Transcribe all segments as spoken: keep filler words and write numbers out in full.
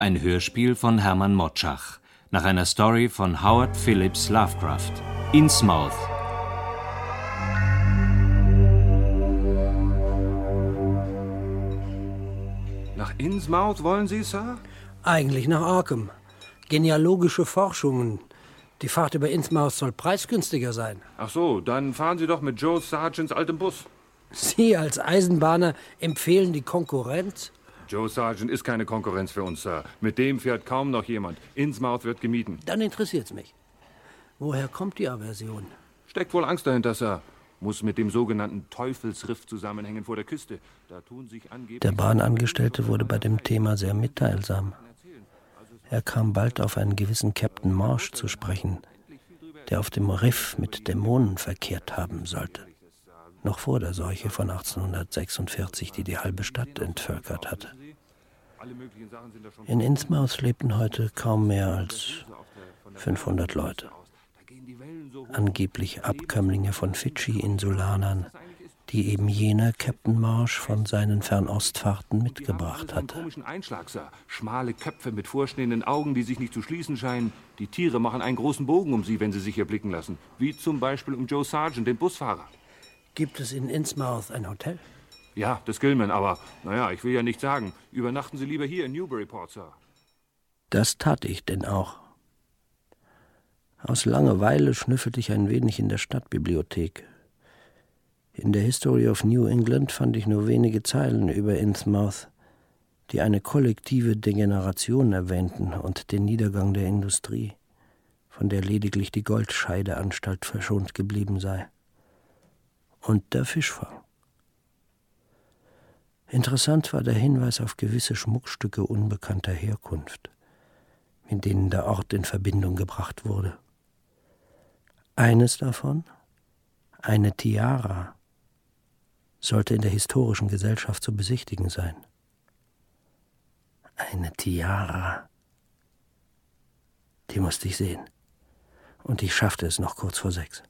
Ein Hörspiel von Hermann Motschach, nach einer Story von Howard Phillips Lovecraft. Innsmouth. Nach Innsmouth wollen Sie, Sir? Eigentlich nach Arkham. Genealogische Forschungen. Die Fahrt über Innsmouth soll preisgünstiger sein. Ach so, dann fahren Sie doch mit Joe Sargents altem Bus. Sie als Eisenbahner empfehlen die Konkurrenz? Joe Sargent ist keine Konkurrenz für uns, Sir. Mit dem fährt kaum noch jemand. Innsmouth wird gemieden. Dann interessiert's mich. Woher kommt die Aversion? Steckt wohl Angst dahinter, Sir. Muss mit dem sogenannten Teufelsriff zusammenhängen vor der Küste. Da tun sich angeblich... Der Bahnangestellte wurde bei dem Thema sehr mitteilsam. Er kam bald auf einen gewissen Captain Marsh zu sprechen, der auf dem Riff mit Dämonen verkehrt haben sollte. Noch vor der Seuche von achtzehnhundertsechsundvierzig, die die halbe Stadt entvölkert hatte. In Innsmouth lebten heute kaum mehr als fünfhundert Leute. Angeblich Abkömmlinge von Fidschi-Insulanern, die eben jener Captain Marsh von seinen Fernostfahrten mitgebracht hatte. Komischen Einschlag, Sir. Schmale Köpfe mit vorstehenden Augen, die sich nicht zu schließen scheinen. Die Tiere machen einen großen Bogen um sie, wenn sie sich erblicken lassen. Wie zum Beispiel um Joe Sargent, den Busfahrer. Gibt es in Innsmouth ein Hotel? Ja, das Gilman, aber, naja, ich will ja nicht sagen. Übernachten Sie lieber hier in Newburyport, Sir. Das tat ich denn auch. Aus Langeweile schnüffelte ich ein wenig in der Stadtbibliothek. In der History of New England fand ich nur wenige Zeilen über Innsmouth, die eine kollektive Degeneration erwähnten und den Niedergang der Industrie, von der lediglich die Goldscheideanstalt verschont geblieben sei. Und der Fischfang. Interessant war der Hinweis auf gewisse Schmuckstücke unbekannter Herkunft, mit denen der Ort in Verbindung gebracht wurde. Eines davon, eine Tiara, sollte in der historischen Gesellschaft zu besichtigen sein. Eine Tiara. Die musste ich sehen. Und ich schaffte es noch kurz vor sechs.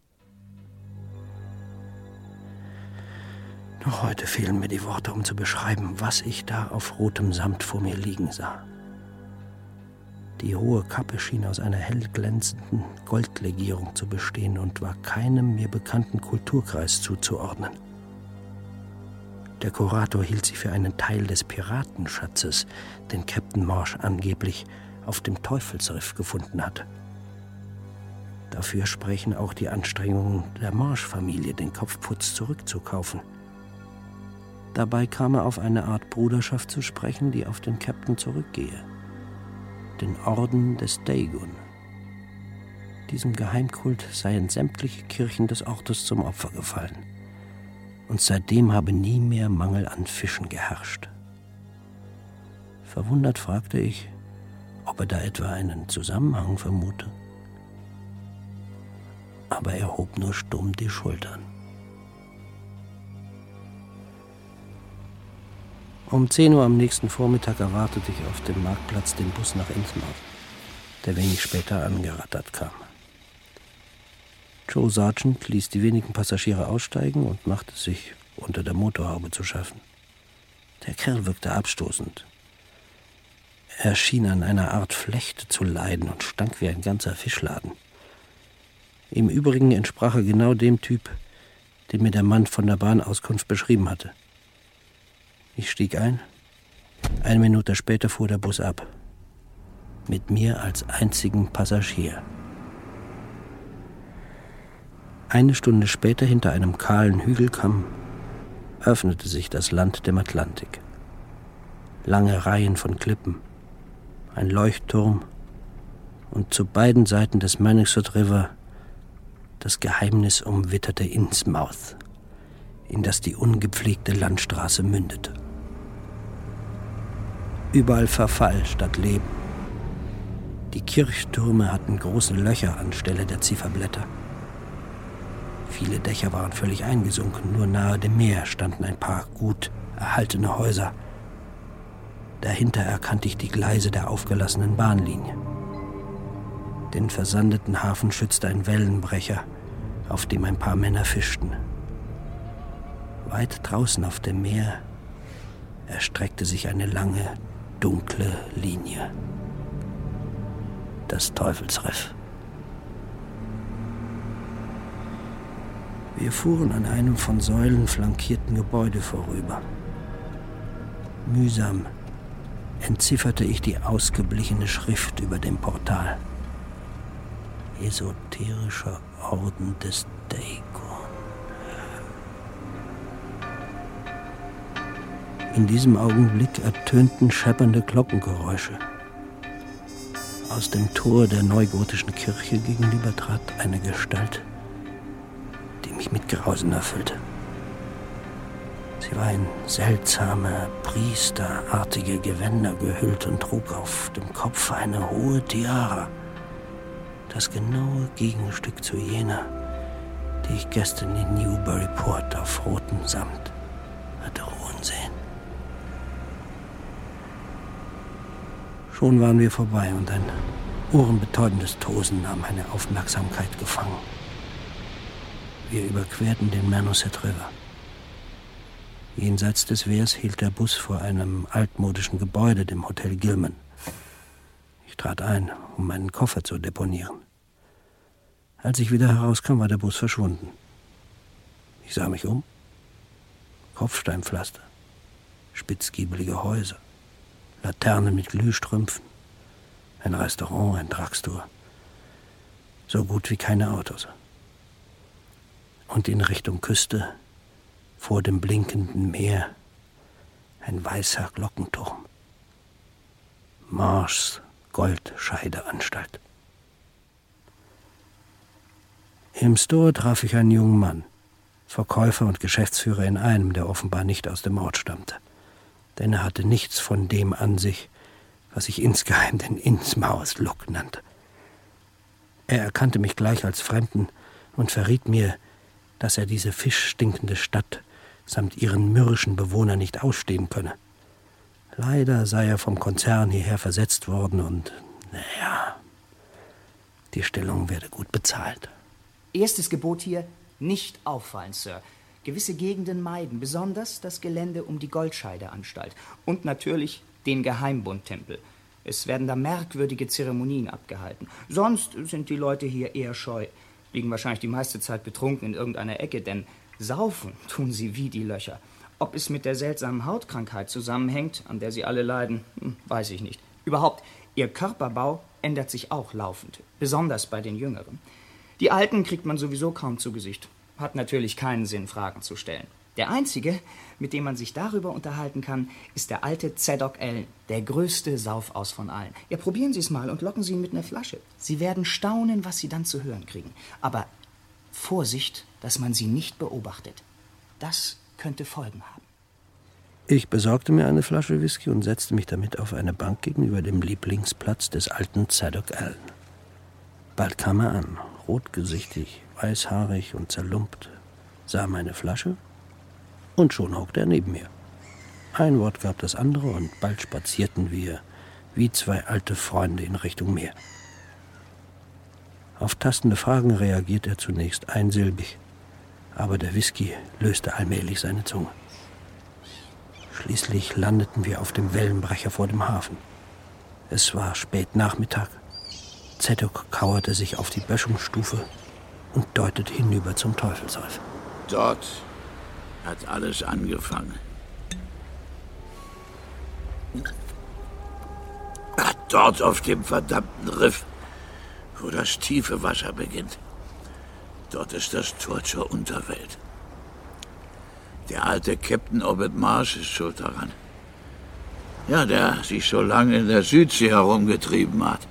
Noch heute fehlen mir die Worte, um zu beschreiben, was ich da auf rotem Samt vor mir liegen sah. Die hohe Kappe schien aus einer hell glänzenden Goldlegierung zu bestehen und war keinem mir bekannten Kulturkreis zuzuordnen. Der Kurator hielt sie für einen Teil des Piratenschatzes, den Captain Marsh angeblich auf dem Teufelsriff gefunden hatte. Dafür sprechen auch die Anstrengungen der Marsh-Familie, den Kopfputz zurückzukaufen. Dabei kam er auf eine Art Bruderschaft zu sprechen, die auf den Captain zurückgehe. Den Orden des Dagon. Diesem Geheimkult seien sämtliche Kirchen des Ortes zum Opfer gefallen. Und seitdem habe nie mehr Mangel an Fischen geherrscht. Verwundert fragte ich, ob er da etwa einen Zusammenhang vermute. Aber er hob nur stumm die Schultern. Um zehn Uhr am nächsten Vormittag erwartete ich auf dem Marktplatz den Bus nach Innsmouth, der wenig später angerattert kam. Joe Sargent ließ die wenigen Passagiere aussteigen und machte sich unter der Motorhaube zu schaffen. Der Kerl wirkte abstoßend. Er schien an einer Art Flechte zu leiden und stank wie ein ganzer Fischladen. Im Übrigen entsprach er genau dem Typ, den mir der Mann von der Bahnauskunft beschrieben hatte. Ich stieg ein. Eine Minute später fuhr der Bus ab. Mit mir als einzigen Passagier. Eine Stunde später, hinter einem kahlen Hügelkamm, öffnete sich das Land dem Atlantik. Lange Reihen von Klippen, ein Leuchtturm und zu beiden Seiten des Manningshut River das geheimnisumwitterte Innsmouth, in das die ungepflegte Landstraße mündete. Überall Verfall statt Leben. Die Kirchtürme hatten große Löcher anstelle der Zifferblätter. Viele Dächer waren völlig eingesunken, nur nahe dem Meer standen ein paar gut erhaltene Häuser. Dahinter erkannte ich die Gleise der aufgelassenen Bahnlinie. Den versandeten Hafen schützte ein Wellenbrecher, auf dem ein paar Männer fischten. Weit draußen auf dem Meer erstreckte sich eine lange, dunkle Linie. Das Teufelsriff. Wir fuhren an einem von Säulen flankierten Gebäude vorüber. Mühsam entzifferte ich die ausgeblichene Schrift über dem Portal. Esoterischer Orden des Dagon. In diesem Augenblick ertönten scheppernde Glockengeräusche. Aus dem Tor der neugotischen Kirche gegenüber trat eine Gestalt, die mich mit Grausen erfüllte. Sie war in seltsame, priesterartige Gewänder gehüllt und trug auf dem Kopf eine hohe Tiara. Das genaue Gegenstück zu jener, die ich gestern in Newburyport auf rotem Samt hatte ruhen sehen. Schon waren wir vorbei und ein ohrenbetäubendes Tosen nahm meine Aufmerksamkeit gefangen. Wir überquerten den Mernosset River. Jenseits des Wehrs hielt der Bus vor einem altmodischen Gebäude, dem Hotel Gilman. Ich trat ein, um meinen Koffer zu deponieren. Als ich wieder herauskam, war der Bus verschwunden. Ich sah mich um. Kopfsteinpflaster, spitzgiebelige Häuser, Laternen mit Glühstrümpfen, ein Restaurant, ein Drugstore. So gut wie keine Autos. Und in Richtung Küste, vor dem blinkenden Meer, ein weißer Glockenturm. Marshs Goldscheideanstalt. Im Store traf ich einen jungen Mann, Verkäufer und Geschäftsführer in einem, der offenbar nicht aus dem Ort stammte. Denn er hatte nichts von dem an sich, was ich insgeheim den Innsmouth-Look nannte. Er erkannte mich gleich als Fremden und verriet mir, dass er diese fischstinkende Stadt samt ihren mürrischen Bewohnern nicht ausstehen könne. Leider sei er vom Konzern hierher versetzt worden und, naja, die Stellung werde gut bezahlt. Erstes Gebot hier, nicht auffallen, Sir. Gewisse Gegenden meiden, besonders das Gelände um die Goldscheideanstalt und natürlich den Geheimbundtempel. Es werden da merkwürdige Zeremonien abgehalten. Sonst sind die Leute hier eher scheu, liegen wahrscheinlich die meiste Zeit betrunken in irgendeiner Ecke, denn saufen tun sie wie die Löcher. Ob es mit der seltsamen Hautkrankheit zusammenhängt, an der sie alle leiden, hm, weiß ich nicht. Überhaupt, ihr Körperbau ändert sich auch laufend, besonders bei den Jüngeren. Die Alten kriegt man sowieso kaum zu Gesicht. Hat natürlich keinen Sinn, Fragen zu stellen. Der einzige, mit dem man sich darüber unterhalten kann, ist der alte Zadok Allen, der größte Saufaus von allen. Ja, probieren Sie es mal und locken Sie ihn mit einer Flasche. Sie werden staunen, was Sie dann zu hören kriegen. Aber Vorsicht, dass man Sie nicht beobachtet. Das könnte Folgen haben. Ich besorgte mir eine Flasche Whisky und setzte mich damit auf eine Bank gegenüber dem Lieblingsplatz des alten Zadok Allen. Bald kam er an, rotgesichtig, weißhaarig und zerlumpt, sah meine Flasche und schon hockte er neben mir. Ein Wort gab das andere und bald spazierten wir wie zwei alte Freunde in Richtung Meer. Auf tastende Fragen reagierte er zunächst einsilbig, aber der Whisky löste allmählich seine Zunge. Schließlich landeten wir auf dem Wellenbrecher vor dem Hafen. Es war spät Nachmittag. Zadok kauerte sich auf die Böschungsstufe und deutete hinüber zum Teufelsriff. Dort hat alles angefangen. Ach, dort auf dem verdammten Riff, wo das tiefe Wasser beginnt. Dort ist das Tor zur Unterwelt. Der alte Captain Obed Marsh ist schuld daran. Ja, der sich so lange in der Südsee herumgetrieben hat.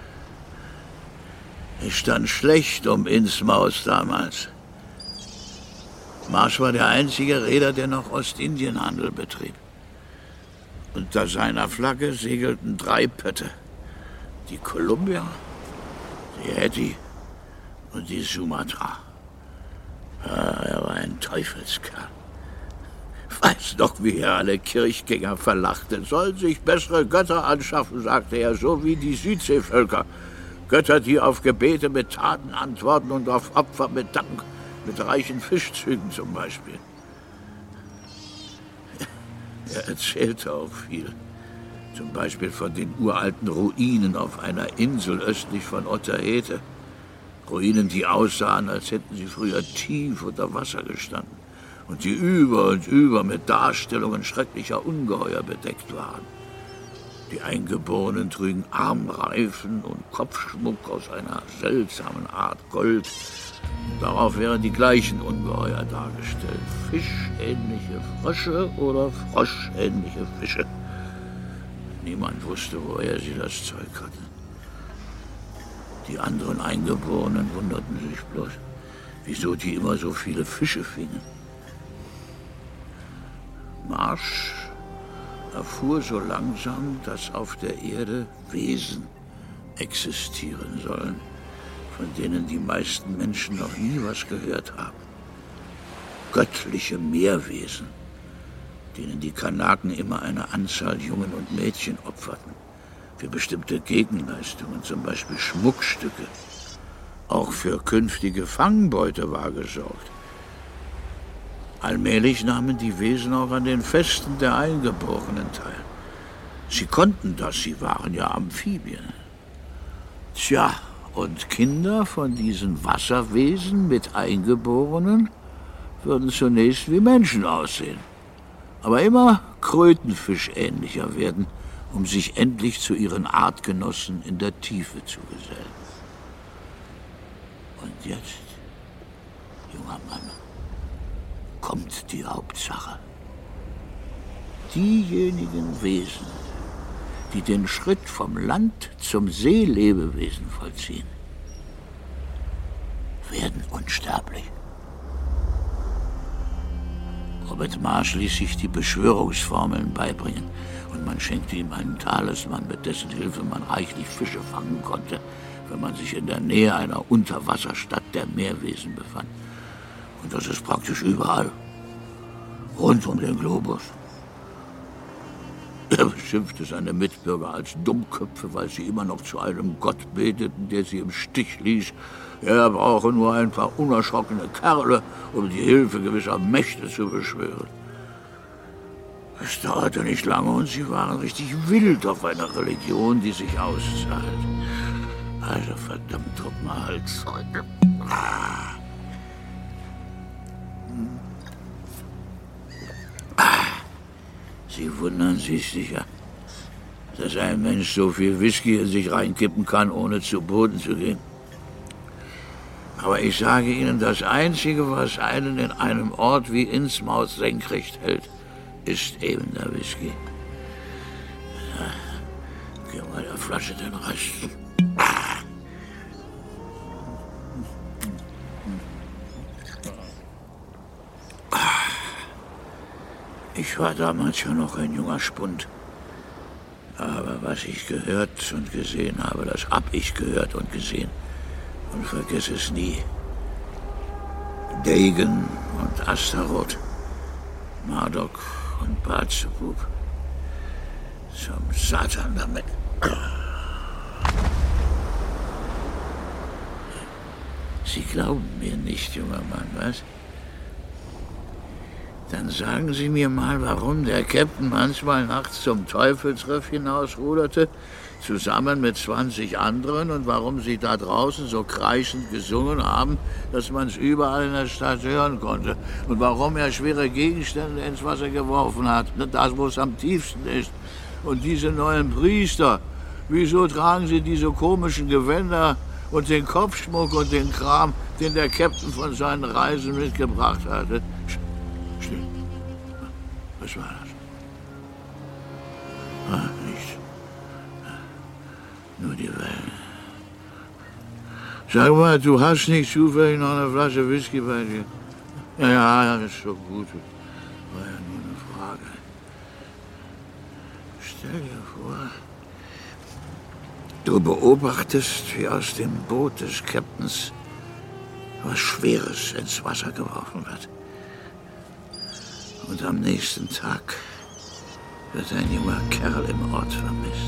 Es stand schlecht um Innsmouth damals. Marsh war der einzige Reeder, der noch Ostindienhandel betrieb. Unter seiner Flagge segelten drei Pötte. Die Columbia, die Hattie und die Sumatra. Ja, er war ein Teufelskerl. Weiß doch, wie er alle Kirchgänger verlachte. Sollen sich bessere Götter anschaffen, sagte er, so wie die Südseevölker. Götter, die auf Gebete mit Taten antworten und auf Opfer mit Dank, mit reichen Fischzügen zum Beispiel. Er erzählte auch viel. Zum Beispiel von den uralten Ruinen auf einer Insel östlich von Otaheite. Ruinen, die aussahen, als hätten sie früher tief unter Wasser gestanden und die über und über mit Darstellungen schrecklicher Ungeheuer bedeckt waren. Die Eingeborenen trügen Armreifen und Kopfschmuck aus einer seltsamen Art Gold. Und darauf wären die gleichen Ungeheuer dargestellt. Fischähnliche Frösche oder froschähnliche Fische. Niemand wusste, woher sie das Zeug hatten. Die anderen Eingeborenen wunderten sich bloß, wieso die immer so viele Fische fingen. Marsh erfuhr so langsam, dass auf der Erde Wesen existieren sollen, von denen die meisten Menschen noch nie was gehört haben. Göttliche Meerwesen, denen die Kanaken immer eine Anzahl Jungen und Mädchen opferten. Für bestimmte Gegenleistungen, zum Beispiel Schmuckstücke. Auch für künftige Fangbeute war gesorgt. Allmählich nahmen die Wesen auch an den Festen der Eingeborenen teil. Sie konnten das, sie waren ja Amphibien. Tja, und Kinder von diesen Wasserwesen mit Eingeborenen würden zunächst wie Menschen aussehen, aber immer krötenfischähnlicher werden, um sich endlich zu ihren Artgenossen in der Tiefe zu gesellen. Und jetzt, junger Mann, kommt die Hauptsache. Diejenigen Wesen, die den Schritt vom Land zum Seelebewesen vollziehen, werden unsterblich. Robert Marsh ließ sich die Beschwörungsformeln beibringen und man schenkte ihm einen Talisman, mit dessen Hilfe man reichlich Fische fangen konnte, wenn man sich in der Nähe einer Unterwasserstadt der Meerwesen befand. Und das ist praktisch überall, rund um den Globus. Er beschimpfte seine Mitbürger als Dummköpfe, weil sie immer noch zu einem Gott beteten, der sie im Stich ließ. Er brauche nur ein paar unerschrockene Kerle, um die Hilfe gewisser Mächte zu beschwören. Es dauerte nicht lange und sie waren richtig wild auf einer Religion, die sich auszahlt. Also verdammt nochmal Hals. Ah. Sie wundern sich sicher, dass ein Mensch so viel Whisky in sich reinkippen kann, ohne zu Boden zu gehen. Aber ich sage Ihnen, das Einzige, was einen in einem Ort wie Innsmouth senkrecht hält, ist eben der Whisky. Ja, gib mal der Flasche den Rest. Ich war damals ja noch ein junger Spund. Aber was ich gehört und gesehen habe, das hab ich gehört und gesehen. Und vergiss es nie. Dagon und Astaroth, Marduk und Beelzebub. Zum Satan damit. Sie glauben mir nicht, junger Mann, was? Dann sagen Sie mir mal, warum der Captain manchmal nachts zum Teufelsriff hinausruderte, zusammen mit zwanzig anderen, und warum Sie da draußen so kreischend gesungen haben, dass man es überall in der Stadt hören konnte. Und warum er schwere Gegenstände ins Wasser geworfen hat, das, wo es am tiefsten ist. Und diese neuen Priester, wieso tragen sie diese komischen Gewänder und den Kopfschmuck und den Kram, den der Captain von seinen Reisen mitgebracht hatte? Still. Was war das? Ah, nichts. Nur die Wellen. Sag mal, du hast nicht zufällig noch eine Flasche Whisky bei dir? Ja, ja, das ist so gut. War ja nur eine Frage. Stell dir vor, du beobachtest, wie aus dem Boot des Captains was Schweres ins Wasser geworfen wird. Und am nächsten Tag wird ein junger Kerl im Ort vermisst.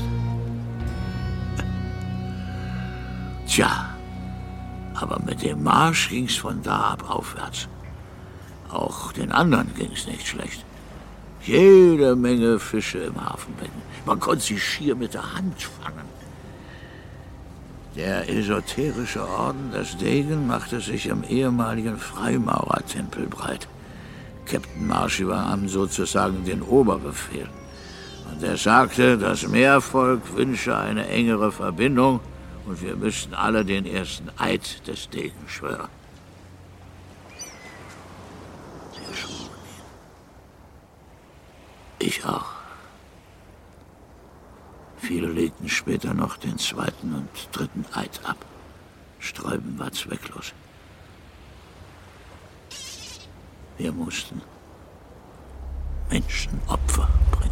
Tja, aber mit dem Marsch ging's von da ab aufwärts. Auch den anderen ging's nicht schlecht. Jede Menge Fische im Hafenbecken. Man konnte sie schier mit der Hand fangen. Der esoterische Orden der Degen machte sich im ehemaligen Freimaurertempel breit. Captain Marsh übernahm sozusagen den Oberbefehl. Und er sagte, das Meervolk wünsche eine engere Verbindung und wir müssten alle den ersten Eid des Degen schwören. Wir schwuren ihn. Ich auch. Viele legten später noch den zweiten und dritten Eid ab. Sträuben war zwecklos. Wir mussten Menschenopfer bringen.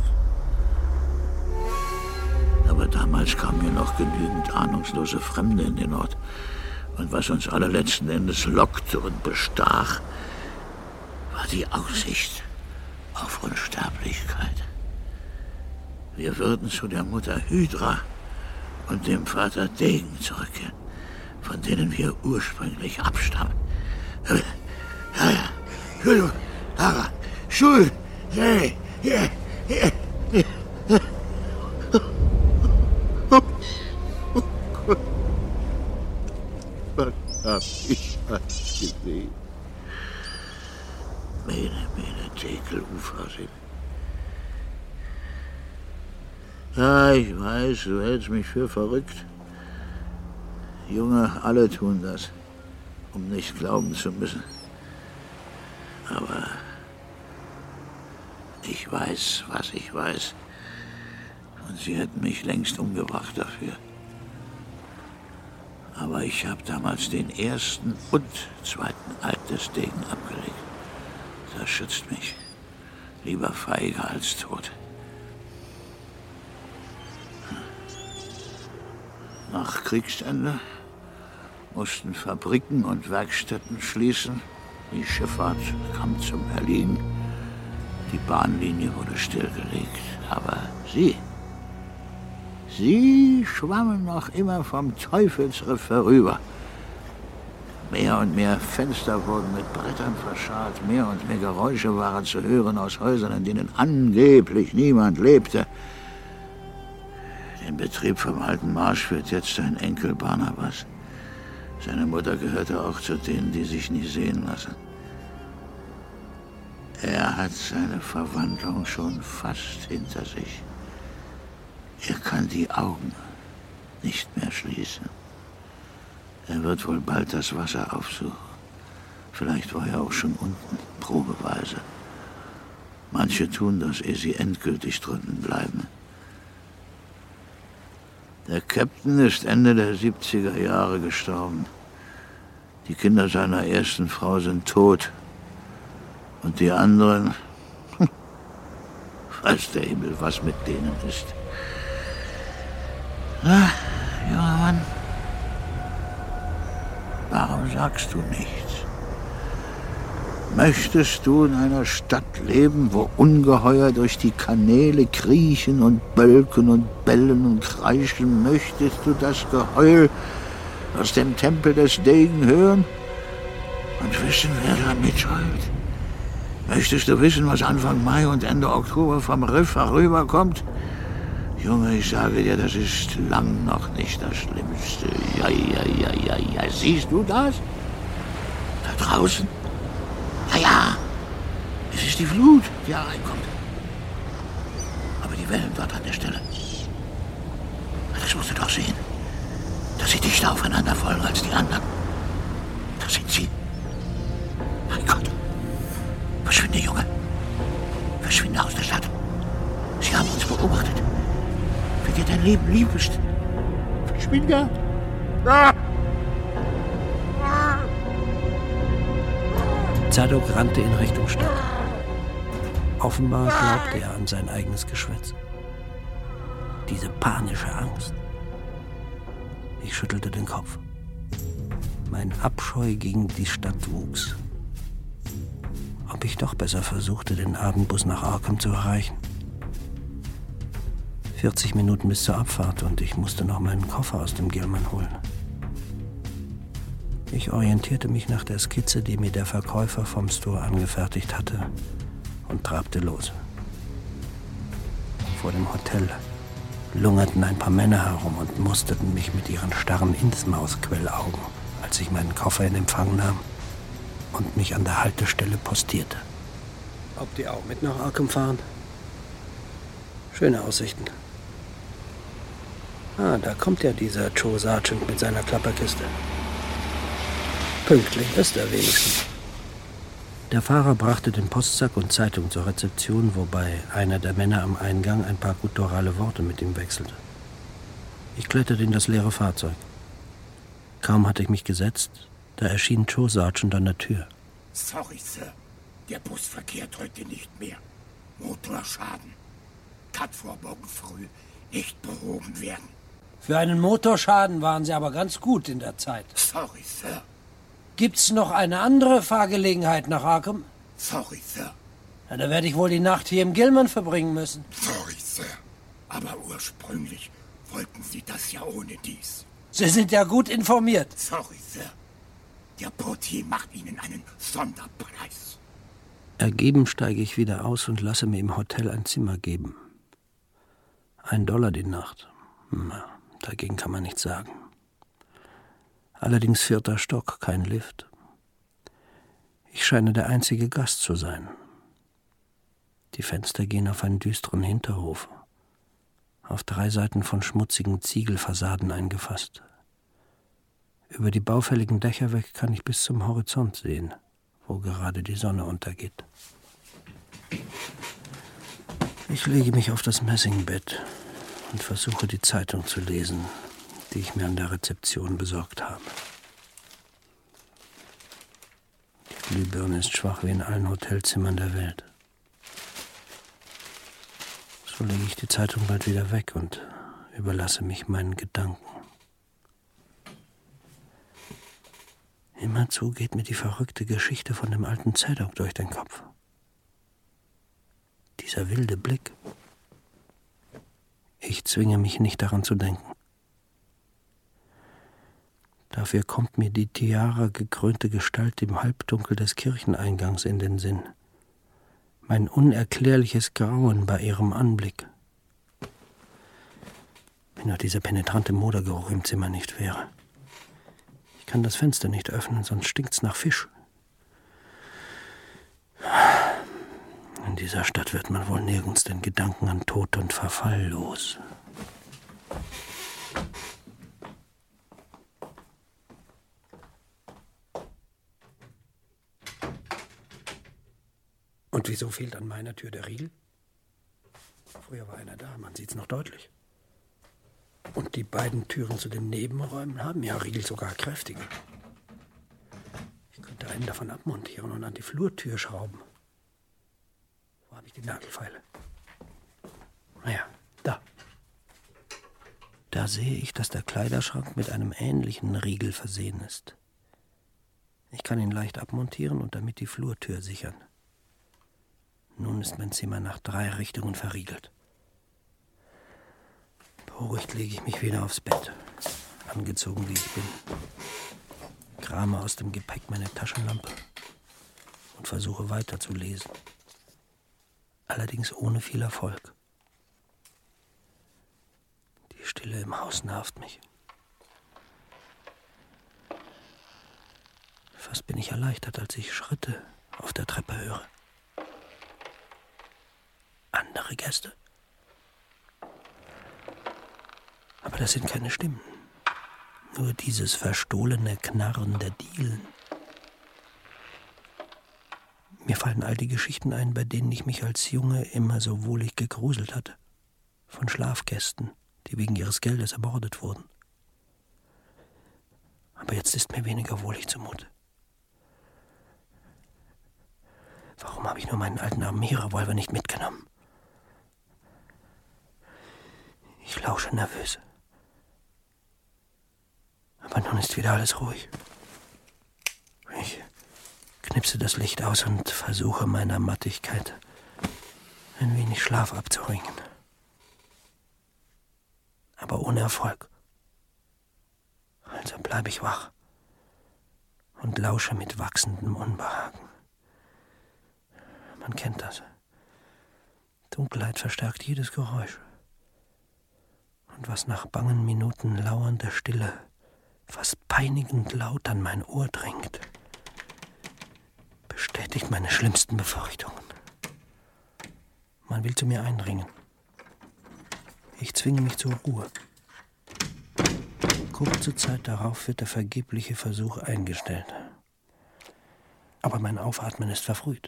Aber damals kamen ja noch genügend ahnungslose Fremde in den Ort. Und was uns alle letzten Endes lockte und bestach, war die Aussicht auf Unsterblichkeit. Wir würden zu der Mutter Hydra und dem Vater Degen zurückkehren, von denen wir ursprünglich abstammen. Ja, ja, Entschuldigung, Lara, Schuld, hey, yeah, yeah, yeah. Was hab ich alles gesehen? Mene, mene, Tekel, Ufersinn. Ja, ich weiß, du hältst mich für verrückt. Junge, alle tun das, um nicht glauben zu müssen. Aber ich weiß, was ich weiß. Und sie hätten mich längst umgebracht dafür. Aber ich habe damals den ersten und zweiten Eid des Degen abgelegt. Das schützt mich. Lieber feiger als tot. Nach Kriegsende mussten Fabriken und Werkstätten schließen. Die Schifffahrt kam zum Erliegen. Die Bahnlinie wurde stillgelegt. Aber sie, sie schwammen noch immer vom Teufelsriff herüber. Mehr und mehr Fenster wurden mit Brettern verscharrt. Mehr und mehr Geräusche waren zu hören aus Häusern, in denen angeblich niemand lebte. Den Betrieb vom alten Marsh führt jetzt sein Enkel Barnabas. Seine Mutter gehörte auch zu denen, die sich nie sehen lassen. Er hat seine Verwandlung schon fast hinter sich. Er kann die Augen nicht mehr schließen. Er wird wohl bald das Wasser aufsuchen. Vielleicht war er auch schon unten, probeweise. Manche tun das, ehe sie endgültig drunten bleiben. Der Captain ist Ende der siebziger Jahre gestorben. Die Kinder seiner ersten Frau sind tot. Und die anderen, weiß der Himmel, was mit denen ist. Na, junger Mann, warum sagst du nichts? Möchtest du in einer Stadt leben, wo Ungeheuer durch die Kanäle kriechen und bölken und bellen und kreischen? Möchtest du das Geheul aus dem Tempel des Degen hören und wissen, wer da mitschuld? Möchtest du wissen, was Anfang Mai und Ende Oktober vom Riff herüberkommt? Junge, ich sage dir, das ist lang noch nicht das Schlimmste. Ja, ja, ja, ja, ja. Siehst du das? Da draußen? Ja, ja. Es ist die Flut, die hereinkommt. Aber die Wellen dort an der Stelle. Das musst du doch sehen. Dass sie dichter aufeinander folgen als die anderen. Das sind sie. Mein Gott. Verschwinde, Junge. Verschwinde aus der Stadt. Sie haben uns beobachtet. Wenn dir dein Leben lieb ist. Verschwinde. Ah! Zadok rannte in Richtung Stadt. Offenbar glaubte er an sein eigenes Geschwätz. Diese panische Angst. Ich schüttelte den Kopf. Mein Abscheu gegen die Stadt wuchs. Ob ich doch besser versuchte, den Abendbus nach Arkham zu erreichen. vierzig Minuten bis zur Abfahrt und ich musste noch meinen Koffer aus dem Gilman holen. Ich orientierte mich nach der Skizze, die mir der Verkäufer vom Store angefertigt hatte, und trabte los. Vor dem Hotel lungerten ein paar Männer herum und musterten mich mit ihren starren Innsmaus-Quellaugen, als ich meinen Koffer in Empfang nahm und mich an der Haltestelle postierte. Ob die auch mit nach Arkham fahren? Schöne Aussichten. Ah, da kommt ja dieser Joe Sargent mit seiner Klapperkiste. Pünktlich ist er wenigstens. Der Fahrer brachte den Postsack und Zeitung zur Rezeption, wobei einer der Männer am Eingang ein paar gutturale Worte mit ihm wechselte. Ich kletterte in das leere Fahrzeug. Kaum hatte ich mich gesetzt, da erschien Joe Sargent an der Tür. Sorry, Sir. Der Bus verkehrt heute nicht mehr. Motorschaden. Kann vor morgen früh nicht behoben werden. Für einen Motorschaden waren Sie aber ganz gut in der Zeit. Sorry, Sir. Gibt's noch eine andere Fahrgelegenheit nach Arkham? Sorry, Sir. Ja, da werde ich wohl die Nacht hier im Gilman verbringen müssen. Sorry, Sir. Aber ursprünglich wollten Sie das ja ohne dies. Sie sind ja gut informiert. Sorry, Sir. Der Portier macht Ihnen einen Sonderpreis. Ergeben steige ich wieder aus und lasse mir im Hotel ein Zimmer geben. Ein Dollar die Nacht. Na, dagegen kann man nichts sagen. Allerdings vierter Stock, kein Lift. Ich scheine der einzige Gast zu sein. Die Fenster gehen auf einen düsteren Hinterhof, auf drei Seiten von schmutzigen Ziegelfassaden eingefasst. Über die baufälligen Dächer weg kann ich bis zum Horizont sehen, wo gerade die Sonne untergeht. Ich lege mich auf das Messingbett und versuche, die Zeitung zu lesen, die ich mir an der Rezeption besorgt habe. Die Glühbirne ist schwach wie in allen Hotelzimmern der Welt. So lege ich die Zeitung bald wieder weg und überlasse mich meinen Gedanken. Immerzu geht mir die verrückte Geschichte von dem alten Zadok durch den Kopf. Dieser wilde Blick. Ich zwinge mich nicht daran zu denken. Dafür kommt mir die Tiara gekrönte Gestalt im Halbdunkel des Kircheneingangs in den Sinn. Mein unerklärliches Grauen bei ihrem Anblick. Wenn nur dieser penetrante Modergeruch im Zimmer nicht wäre. Ich kann das Fenster nicht öffnen, sonst stinkt's nach Fisch. In dieser Stadt wird man wohl nirgends den Gedanken an Tod und Verfall los. Und wieso fehlt an meiner Tür der Riegel? Früher war einer da, man sieht's noch deutlich. Und die beiden Türen zu den Nebenräumen haben ja Riegel, sogar kräftige. Ich könnte einen davon abmontieren und an die Flurtür schrauben. Wo habe ich die Nagelfeile? Naja, da. Da sehe ich, dass der Kleiderschrank mit einem ähnlichen Riegel versehen ist. Ich kann ihn leicht abmontieren und damit die Flurtür sichern. Nun ist mein Zimmer nach drei Richtungen verriegelt. Beruhigt lege ich mich wieder aufs Bett, angezogen wie ich bin. Krame aus dem Gepäck meine Taschenlampe und versuche weiterzulesen. Allerdings ohne viel Erfolg. Die Stille im Haus nervt mich. Fast bin ich erleichtert, als ich Schritte auf der Treppe höre. Andere Gäste. Aber das sind keine Stimmen. Nur dieses verstohlene Knarren der Dielen. Mir fallen all die Geschichten ein, bei denen ich mich als Junge immer so wohlig gegruselt hatte. Von Schlafgästen, die wegen ihres Geldes ermordet wurden. Aber jetzt ist mir weniger wohlig zumute. Warum habe ich nur meinen alten Armeerevolver nicht mitgenommen? Ich lausche nervös. Aber nun ist wieder alles ruhig. Ich knipse das Licht aus und versuche meiner Mattigkeit ein wenig Schlaf abzuringen. Aber ohne Erfolg. Also bleibe ich wach und lausche mit wachsendem Unbehagen. Man kennt das. Dunkelheit verstärkt jedes Geräusch. Und was nach bangen Minuten lauernder Stille fast peinigend laut an mein Ohr dringt, bestätigt meine schlimmsten Befürchtungen. Man will zu mir eindringen. Ich zwinge mich zur Ruhe. Kurze Zeit darauf wird der vergebliche Versuch eingestellt. Aber mein Aufatmen ist verfrüht.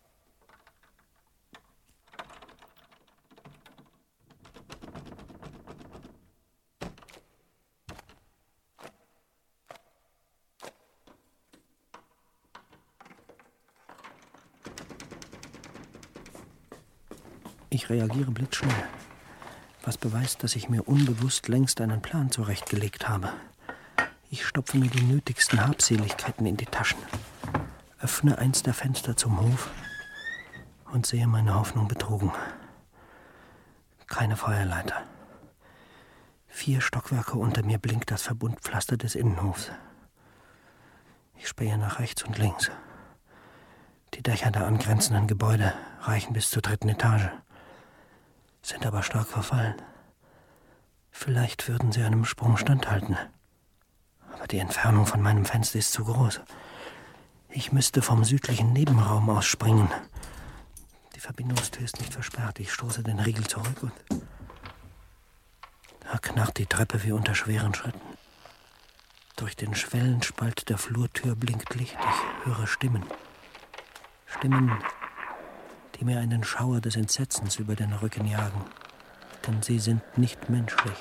Ich reagiere blitzschnell, was beweist, dass ich mir unbewusst längst einen Plan zurechtgelegt habe. Ich stopfe mir die nötigsten Habseligkeiten in die Taschen, öffne eins der Fenster zum Hof und sehe meine Hoffnung betrogen. Keine Feuerleiter. Vier Stockwerke unter mir blinkt das Verbundpflaster des Innenhofs. Ich spähe nach rechts und links. Die Dächer der angrenzenden Gebäude reichen bis zur dritten Etage, sind aber stark verfallen. Vielleicht würden sie einem Sprung standhalten. Aber die Entfernung von meinem Fenster ist zu groß. Ich müsste vom südlichen Nebenraum aus springen. Die Verbindungstür ist nicht versperrt. Ich stoße den Riegel zurück und da knarrt die Treppe wie unter schweren Schritten. Durch den Schwellenspalt der Flurtür blinkt Licht. Ich höre Stimmen. Stimmen, die mir einen Schauer des Entsetzens über den Rücken jagen. Denn sie sind nicht menschlich.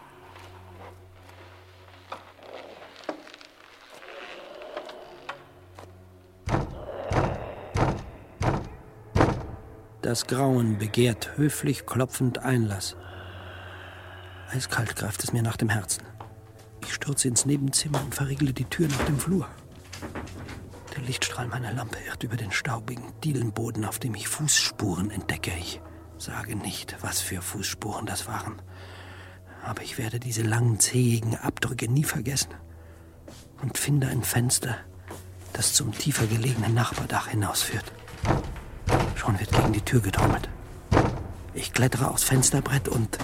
Das Grauen begehrt höflich klopfend Einlass. Eiskalt greift es mir nach dem Herzen. Ich stürze ins Nebenzimmer und verriegle die Tür nach dem Flur. Der Lichtstrahl meiner Lampe irrt über den staubigen Dielenboden, auf dem ich Fußspuren entdecke. Ich sage nicht, was für Fußspuren das waren. Aber ich werde diese langen, zähigen Abdrücke nie vergessen. Und finde ein Fenster, das zum tiefer gelegenen Nachbardach hinausführt. Schon wird gegen die Tür getrommelt. Ich klettere aufs Fensterbrett und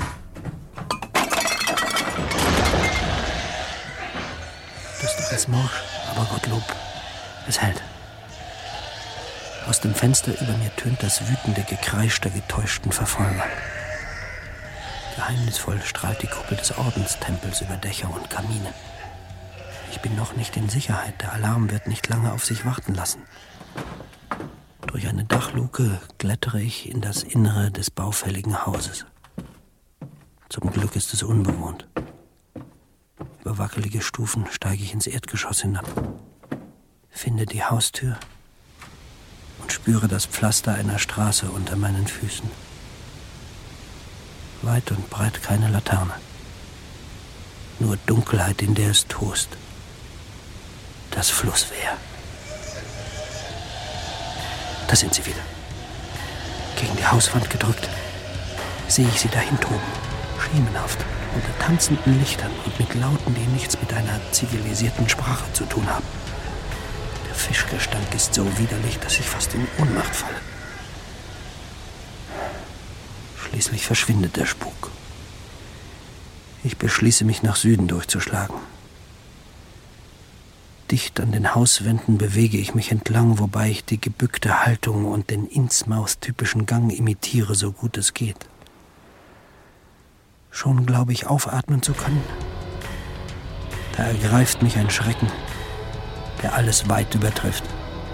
das Dach ist morsch, aber Gottlob, es hält. Aus dem Fenster über mir tönt das wütende Gekreisch der getäuschten Verfolger. Geheimnisvoll strahlt die Kuppel des Ordenstempels über Dächer und Kamine. Ich bin noch nicht in Sicherheit. Der Alarm wird nicht lange auf sich warten lassen. Durch eine Dachluke klettere ich in das Innere des baufälligen Hauses. Zum Glück ist es unbewohnt. Über wackelige Stufen steige ich ins Erdgeschoss hinab, finde die Haustür und spüre das Pflaster einer Straße unter meinen Füßen. Weit und breit keine Laterne. Nur Dunkelheit, in der es tost. Das Flusswehr. Da sind sie wieder. Gegen die Hauswand gedrückt, sehe ich sie dahin toben, schemenhaft, unter tanzenden Lichtern und mit Lauten, die nichts mit einer zivilisierten Sprache zu tun haben. Der Fischgestank ist so widerlich, dass ich fast in Ohnmacht falle. Schließlich verschwindet der Spuk. Ich beschließe, mich nach Süden durchzuschlagen. Dicht an den Hauswänden bewege ich mich entlang, wobei ich die gebückte Haltung und den Innsmouth-typischen Gang imitiere, so gut es geht. Schon glaube ich, aufatmen zu können. Da ergreift mich ein Schrecken, der alles weit übertrifft.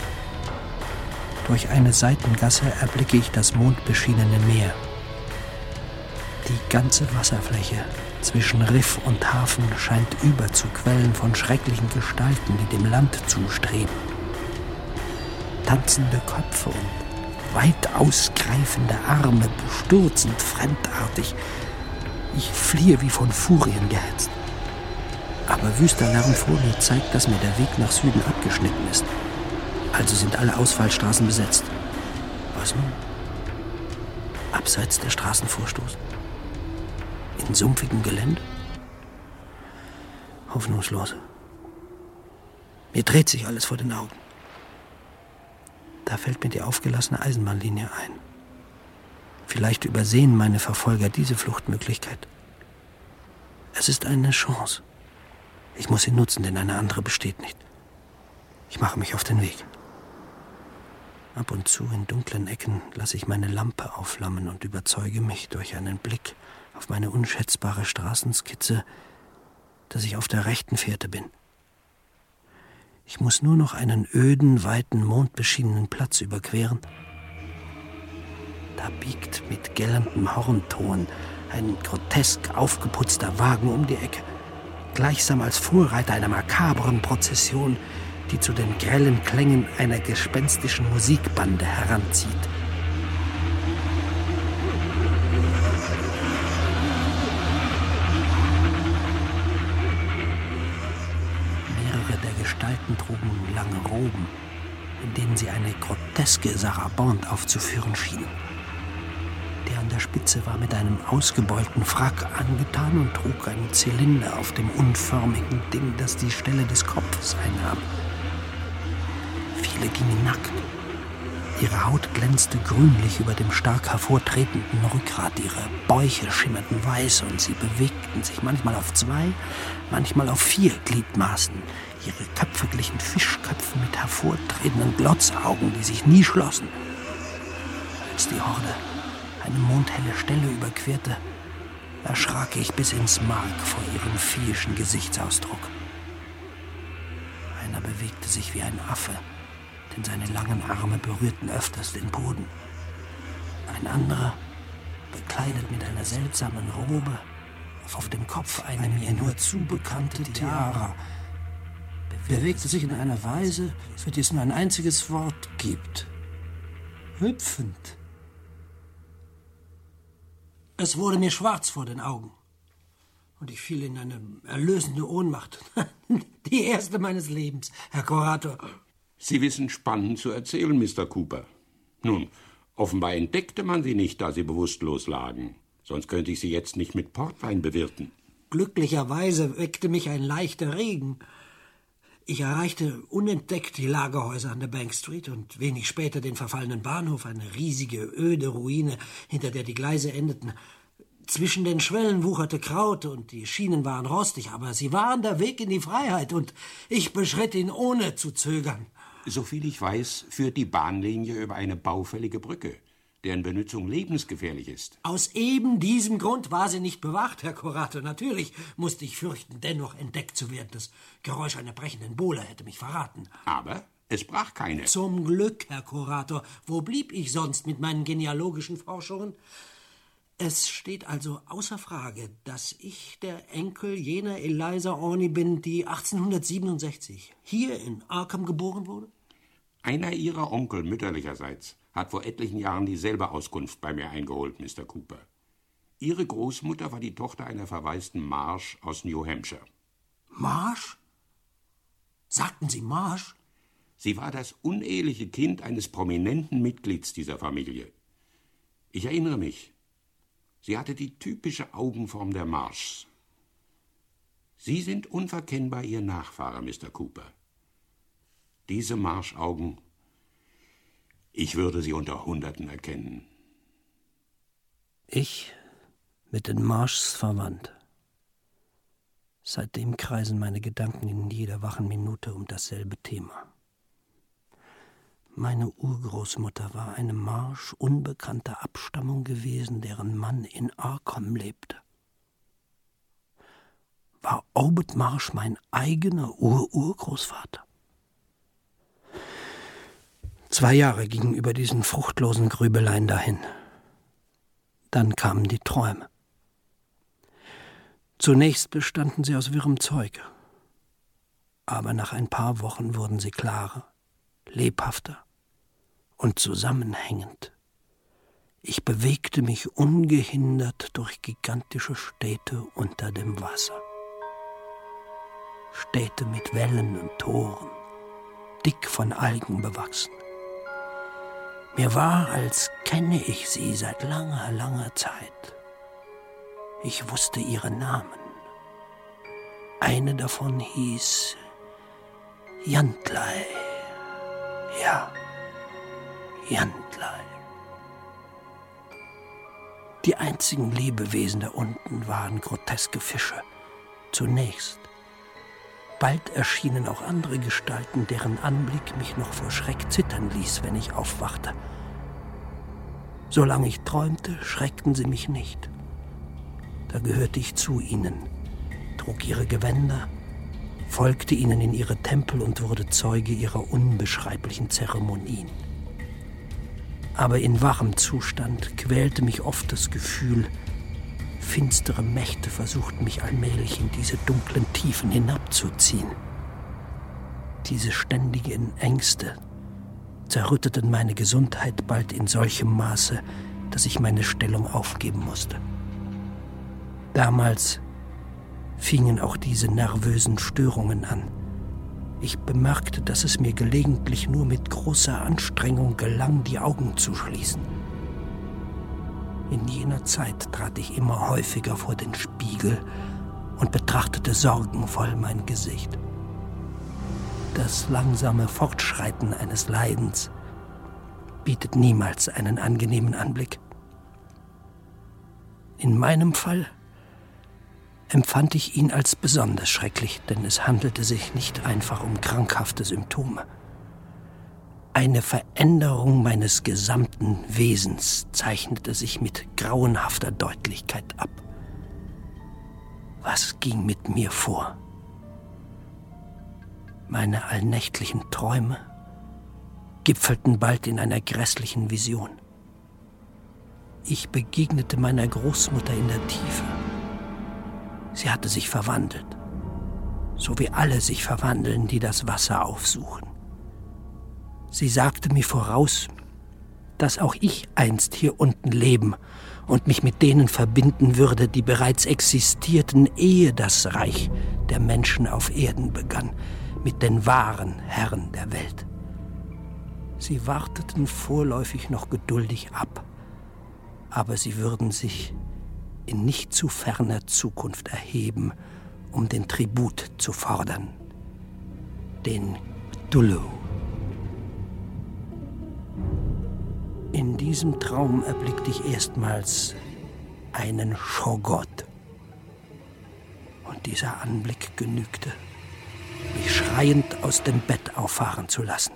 Durch eine Seitengasse erblicke ich das mondbeschienene Meer. Die ganze Wasserfläche zwischen Riff und Hafen scheint überzuquellen von schrecklichen Gestalten, die dem Land zustreben. Tanzende Köpfe und weit ausgreifende Arme, bestürzend fremdartig. Ich fliehe wie von Furien gehetzt. Aber wüster Lärm vor mir zeigt, dass mir der Weg nach Süden abgeschnitten ist. Also sind alle Ausfallstraßen besetzt. Was nun? Abseits der Straßenvorstoß? In sumpfigem Gelände? Hoffnungslos. Mir dreht sich alles vor den Augen. Da fällt mir die aufgelassene Eisenbahnlinie ein. Vielleicht übersehen meine Verfolger diese Fluchtmöglichkeit. Es ist eine Chance. Ich muss sie nutzen, denn eine andere besteht nicht. Ich mache mich auf den Weg. Ab und zu in dunklen Ecken lasse ich meine Lampe aufflammen und überzeuge mich durch einen Blick auf meine unschätzbare Straßenskizze, dass ich auf der rechten Fährte bin. Ich muss nur noch einen öden, weiten, mondbeschienenen Platz überqueren. Da biegt mit gellendem Hornton ein grotesk aufgeputzter Wagen um die Ecke, gleichsam als Vorreiter einer makabren Prozession, die zu den grellen Klängen einer gespenstischen Musikbande heranzieht. Mehrere der Gestalten trugen lange Roben, in denen sie eine groteske Sarabande aufzuführen schienen. Der an der Spitze war mit einem ausgebeulten Frack angetan und trug einen Zylinder auf dem unförmigen Ding, das die Stelle des Kopfes einnahm. Viele gingen nackt. Ihre Haut glänzte grünlich über dem stark hervortretenden Rückgrat. Ihre Bäuche schimmerten weiß und sie bewegten sich manchmal auf zwei, manchmal auf vier Gliedmaßen. Ihre Köpfe glichen Fischköpfen mit hervortretenden Glotzaugen, die sich nie schlossen. Als die Horde eine mondhelle Stelle überquerte, erschrak ich bis ins Mark vor ihrem viehischen Gesichtsausdruck. Einer bewegte sich wie ein Affe, denn seine langen Arme berührten öfters den Boden. Ein anderer, bekleidet mit einer seltsamen Robe, auf dem Kopf eine mir nur zu bekannte Tiara, bewegte sich in einer Weise, für die es nur ein einziges Wort gibt: hüpfend. Es wurde mir schwarz vor den Augen und ich fiel in eine erlösende Ohnmacht. Die erste meines Lebens, Herr Kurator. Sie wissen spannend zu erzählen, Mister Cooper. Nun, offenbar entdeckte man Sie nicht, da Sie bewusstlos lagen. Sonst könnte ich Sie jetzt nicht mit Portwein bewirten. Glücklicherweise weckte mich ein leichter Regen. Ich erreichte unentdeckt die Lagerhäuser an der Bank Street und wenig später den verfallenen Bahnhof, eine riesige, öde Ruine, hinter der die Gleise endeten. Zwischen den Schwellen wucherte Kraut und die Schienen waren rostig, aber sie waren der Weg in die Freiheit und ich beschritt ihn ohne zu zögern. Soviel ich weiß, führt die Bahnlinie über eine baufällige Brücke, deren Benutzung lebensgefährlich ist. Aus eben diesem Grund war sie nicht bewacht, Herr Kurator. Natürlich musste ich fürchten, dennoch entdeckt zu werden. Das Geräusch einer brechenden Bohle hätte mich verraten. Aber es brach keine. Zum Glück, Herr Kurator. Wo blieb ich sonst mit meinen genealogischen Forschungen? Es steht also außer Frage, dass ich der Enkel jener Eliza Orny bin, die achtzehnhundertsiebenundsechzig hier in Arkham geboren wurde? Einer Ihrer Onkel mütterlicherseits hat vor etlichen Jahren dieselbe Auskunft bei mir eingeholt, Mister Cooper. Ihre Großmutter war die Tochter einer verwaisten Marsh aus New Hampshire. Marsh? Sagten Sie Marsh? Sie war das uneheliche Kind eines prominenten Mitglieds dieser Familie. Ich erinnere mich. Sie hatte die typische Augenform der Marshs. Sie sind unverkennbar Ihr Nachfahre, Mister Cooper. Diese Marsh-Augen, ich würde sie unter Hunderten erkennen. Ich mit den Marshs verwandt. Seitdem kreisen meine Gedanken in jeder wachen Minute um dasselbe Thema. Meine Urgroßmutter war eine Marsh unbekannter Abstammung gewesen, deren Mann in Arkham lebte. War Obed Marsh mein eigener Ur-Urgroßvater? Zwei Jahre gingen über diesen fruchtlosen Grübeleien dahin. Dann kamen die Träume. Zunächst bestanden sie aus wirrem Zeug. Aber nach ein paar Wochen wurden sie klarer, lebhafter und zusammenhängend. Ich bewegte mich ungehindert durch gigantische Städte unter dem Wasser. Städte mit Wällen und Toren, dick von Algen bewachsen. Mir war, als kenne ich sie seit langer, langer Zeit. Ich wusste ihre Namen. Eine davon hieß Jantlei. Ja, Jantlei. Die einzigen Lebewesen da unten waren groteske Fische. Zunächst. Bald erschienen auch andere Gestalten, deren Anblick mich noch vor Schreck zittern ließ, wenn ich aufwachte. Solange ich träumte, schreckten sie mich nicht. Da gehörte ich zu ihnen, trug ihre Gewänder, folgte ihnen in ihre Tempel und wurde Zeuge ihrer unbeschreiblichen Zeremonien. Aber in wachem Zustand quälte mich oft das Gefühl, finstere Mächte versuchten mich allmählich in diese dunklen Tiefen hinabzuziehen. Diese ständigen Ängste zerrütteten meine Gesundheit bald in solchem Maße, dass ich meine Stellung aufgeben musste. Damals fingen auch diese nervösen Störungen an. Ich bemerkte, dass es mir gelegentlich nur mit großer Anstrengung gelang, die Augen zu schließen. In jener Zeit trat ich immer häufiger vor den Spiegel und betrachtete sorgenvoll mein Gesicht. Das langsame Fortschreiten eines Leidens bietet niemals einen angenehmen Anblick. In meinem Fall empfand ich ihn als besonders schrecklich, denn es handelte sich nicht einfach um krankhafte Symptome. Eine Veränderung meines gesamten Wesens zeichnete sich mit grauenhafter Deutlichkeit ab. Was ging mit mir vor? Meine allnächtlichen Träume gipfelten bald in einer grässlichen Vision. Ich begegnete meiner Großmutter in der Tiefe. Sie hatte sich verwandelt, so wie alle sich verwandeln, die das Wasser aufsuchen. Sie sagte mir voraus, dass auch ich einst hier unten leben und mich mit denen verbinden würde, die bereits existierten, ehe das Reich der Menschen auf Erden begann, mit den wahren Herren der Welt. Sie warteten vorläufig noch geduldig ab, aber sie würden sich in nicht zu ferner Zukunft erheben, um den Tribut zu fordern, den Cthulhu. In diesem Traum erblickte ich erstmals einen Shoggoth. Und dieser Anblick genügte, mich schreiend aus dem Bett auffahren zu lassen.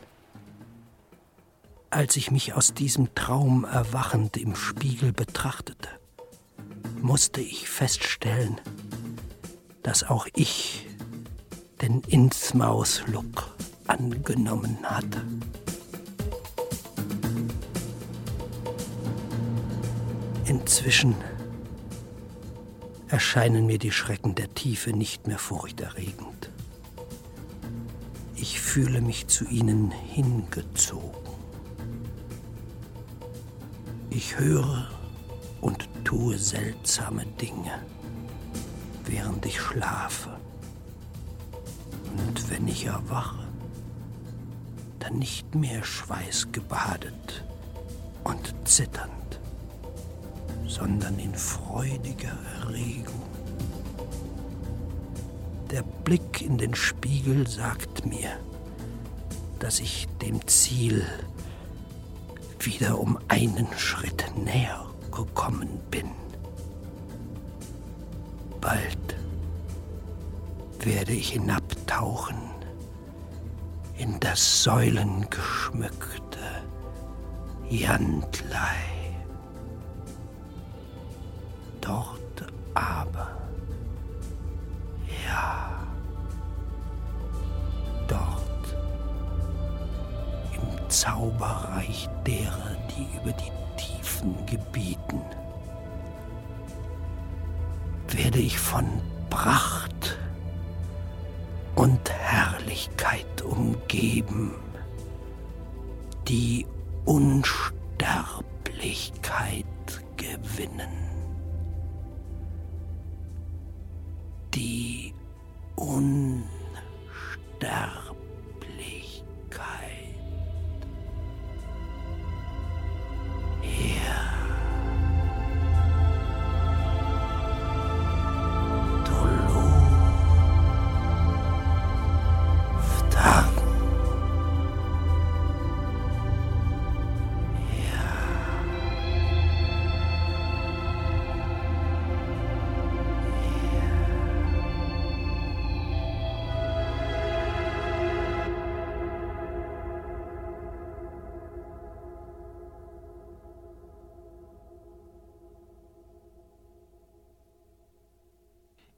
Als ich mich aus diesem Traum erwachend im Spiegel betrachtete, musste ich feststellen, dass auch ich den Innsmouth-Look angenommen hatte. Inzwischen erscheinen mir die Schrecken der Tiefe nicht mehr furchterregend. Ich fühle mich zu ihnen hingezogen. Ich höre und tue seltsame Dinge, während ich schlafe. Und wenn ich erwache, dann nicht mehr schweißgebadet und zitternd, sondern in freudiger Erregung. Der Blick in den Spiegel sagt mir, dass ich dem Ziel wieder um einen Schritt näher gekommen bin. Bald werde ich hinabtauchen in das säulengeschmückte Jantlei. Dort aber, ja, dort im Zauberreich derer, die über die Tiefen gebieten, werde ich von Pracht und Herrlichkeit umgeben, die Unsterblichkeit gewinnen. Die Unsterblichkeit. Ja.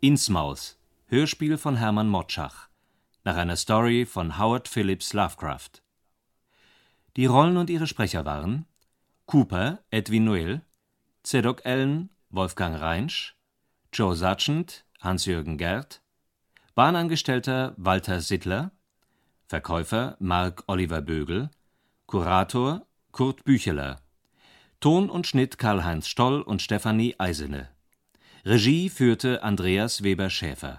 Innsmouth, Hörspiel von Hermann Motschach, nach einer Story von Howard Phillips Lovecraft. Die Rollen und ihre Sprecher waren: Cooper Edwin Noel, Zedok Allen Wolfgang Reinsch, Joe Sargent Hans-Jürgen Gerd, Bahnangestellter Walter Sittler, Verkäufer Mark Oliver Bögel, Kurator Kurt Bücheler, Ton und Schnitt Karl-Heinz Stoll und Stefanie Eisene. Regie führte Andreas Weber-Schäfer.